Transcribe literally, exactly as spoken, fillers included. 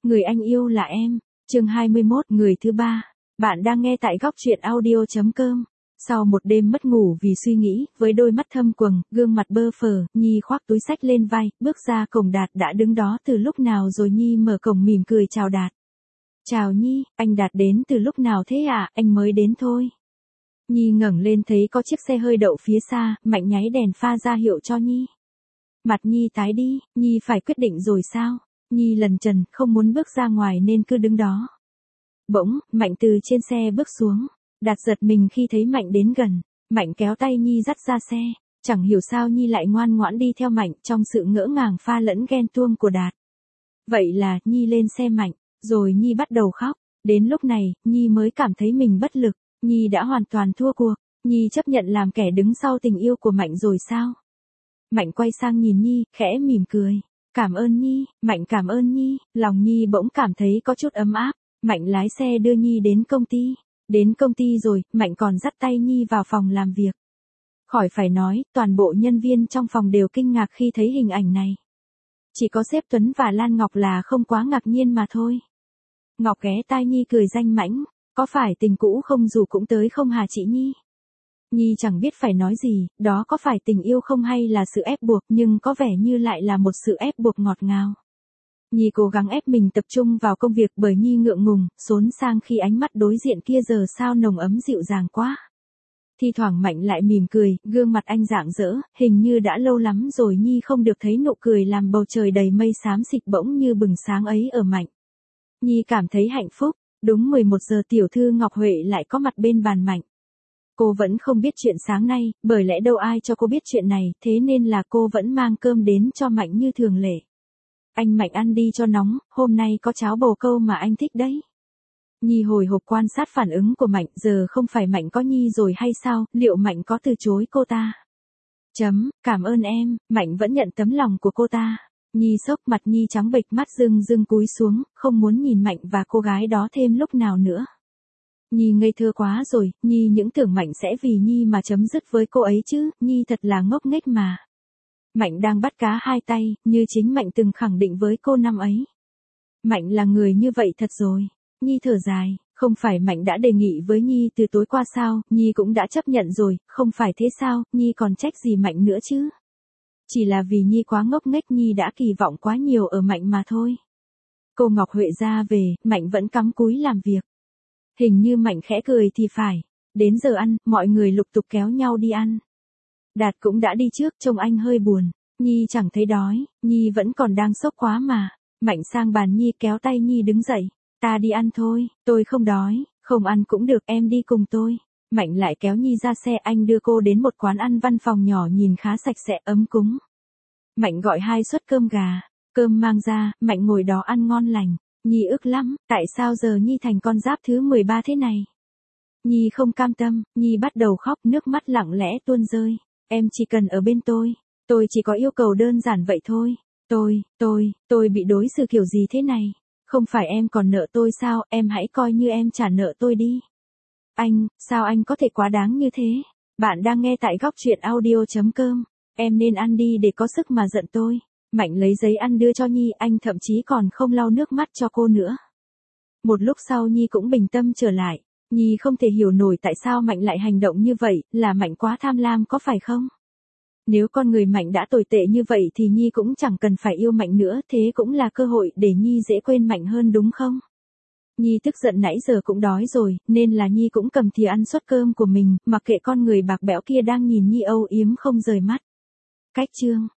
Người anh yêu là em. Chương hai mươi mốt, người thứ ba. Bạn đang nghe tại góc truyện audio chấm com. Sau một đêm mất ngủ vì suy nghĩ, với đôi mắt thâm quầng, gương mặt bơ phờ, Nhi khoác túi xách lên vai, bước ra cổng. Đạt đã đứng đó từ lúc nào rồi? Nhi mở cổng mỉm cười chào Đạt. Chào Nhi, anh Đạt đến từ lúc nào thế à? Anh mới đến thôi. Nhi ngẩng lên thấy có chiếc xe hơi đậu phía xa, Mạnh nháy đèn pha ra hiệu cho Nhi. Mặt Nhi tái đi, Nhi phải quyết định rồi sao? Nhi lần chần, không muốn bước ra ngoài nên cứ đứng đó. Bỗng, Mạnh từ trên xe bước xuống. Đạt giật mình khi thấy Mạnh đến gần. Mạnh kéo tay Nhi dắt ra xe. Chẳng hiểu sao Nhi lại ngoan ngoãn đi theo Mạnh trong sự ngỡ ngàng pha lẫn ghen tuông của Đạt. Vậy là, Nhi lên xe Mạnh, rồi Nhi bắt đầu khóc. Đến lúc này, Nhi mới cảm thấy mình bất lực. Nhi đã hoàn toàn thua cuộc. Nhi chấp nhận làm kẻ đứng sau tình yêu của Mạnh rồi sao? Mạnh quay sang nhìn Nhi, khẽ mỉm cười. Cảm ơn Nhi, Mạnh cảm ơn Nhi. Lòng Nhi bỗng cảm thấy có chút ấm áp. Mạnh lái xe đưa Nhi đến công ty. Đến công ty rồi, Mạnh còn dắt tay Nhi vào phòng làm việc. Khỏi phải nói, toàn bộ nhân viên trong phòng đều kinh ngạc khi thấy hình ảnh này. Chỉ có sếp Tuấn và Lan Ngọc là không quá ngạc nhiên mà thôi. Ngọc ghé tai Nhi cười danh mãnh. Có phải tình cũ không dù cũng tới không hả chị Nhi? Nhi chẳng biết phải nói gì, đó có phải tình yêu không hay là sự ép buộc, nhưng có vẻ như lại là một sự ép buộc ngọt ngào. Nhi cố gắng ép mình tập trung vào công việc bởi Nhi ngượng ngùng, xốn sang khi ánh mắt đối diện kia giờ sao nồng ấm dịu dàng quá. Thi thoảng Mạnh lại mỉm cười, gương mặt anh rạng rỡ, hình như đã lâu lắm rồi Nhi không được thấy nụ cười làm bầu trời đầy mây xám xịt bỗng như bừng sáng ấy ở Mạnh. Nhi cảm thấy hạnh phúc. Đúng mười một giờ tiểu thư Ngọc Huệ lại có mặt bên bàn Mạnh. Cô vẫn không biết chuyện sáng nay, bởi lẽ đâu ai cho cô biết chuyện này, thế nên là cô vẫn mang cơm đến cho Mạnh như thường lệ. Anh Mạnh ăn đi cho nóng, hôm nay có cháo bồ câu mà anh thích đấy. Nhi hồi hộp quan sát phản ứng của Mạnh, giờ không phải Mạnh có Nhi rồi hay sao, liệu Mạnh có từ chối cô ta? Chấm, cảm ơn em, Mạnh vẫn nhận tấm lòng của cô ta. Nhi sốc, mặt Nhi trắng bệch, mắt rưng rưng cúi xuống, không muốn nhìn Mạnh và cô gái đó thêm lúc nào nữa. Nhi ngây thơ quá rồi, Nhi những tưởng Mạnh sẽ vì Nhi mà chấm dứt với cô ấy chứ, Nhi thật là ngốc nghếch mà. Mạnh đang bắt cá hai tay, như chính Mạnh từng khẳng định với cô năm ấy. Mạnh là người như vậy thật rồi. Nhi thở dài, không phải Mạnh đã đề nghị với Nhi từ tối qua sao, Nhi cũng đã chấp nhận rồi, không phải thế sao, Nhi còn trách gì Mạnh nữa chứ. Chỉ là vì Nhi quá ngốc nghếch, Nhi đã kỳ vọng quá nhiều ở Mạnh mà thôi. Cô Ngọc Huệ ra về, Mạnh vẫn cắm cúi làm việc. Hình như Mạnh khẽ cười thì phải. Đến giờ ăn, mọi người lục tục kéo nhau đi ăn. Đạt cũng đã đi trước, trông anh hơi buồn. Nhi chẳng thấy đói, Nhi vẫn còn đang sốc quá mà. Mạnh sang bàn Nhi kéo tay Nhi đứng dậy. Ta đi ăn thôi, tôi không đói, không ăn cũng được, em đi cùng tôi. Mạnh lại kéo Nhi ra xe, anh đưa cô đến một quán ăn văn phòng nhỏ nhìn khá sạch sẽ ấm cúng. Mạnh gọi hai suất cơm gà, cơm mang ra, Mạnh ngồi đó ăn ngon lành. Nhi ức lắm, tại sao giờ Nhi thành con giáp thứ mười ba thế này? Nhi không cam tâm, Nhi bắt đầu khóc, nước mắt lặng lẽ tuôn rơi. Em chỉ cần ở bên tôi, tôi chỉ có yêu cầu đơn giản vậy thôi. Tôi, tôi, tôi bị đối xử kiểu gì thế này? Không phải em còn nợ tôi sao, em hãy coi như em trả nợ tôi đi. Anh, sao anh có thể quá đáng như thế? Bạn đang nghe tại góc truyện audio chấm com. Em nên ăn đi để có sức mà giận tôi. Mạnh lấy giấy ăn đưa cho Nhi, anh thậm chí còn không lau nước mắt cho cô nữa. Một lúc sau Nhi cũng bình tâm trở lại. Nhi không thể hiểu nổi tại sao Mạnh lại hành động như vậy, là Mạnh quá tham lam có phải không? Nếu con người Mạnh đã tồi tệ như vậy thì Nhi cũng chẳng cần phải yêu Mạnh nữa, thế cũng là cơ hội để Nhi dễ quên Mạnh hơn đúng không? Nhi tức giận nãy giờ cũng đói rồi, nên là Nhi cũng cầm thìa ăn suất cơm của mình, mặc kệ con người bạc bẽo kia đang nhìn Nhi âu yếm không rời mắt. Cách chương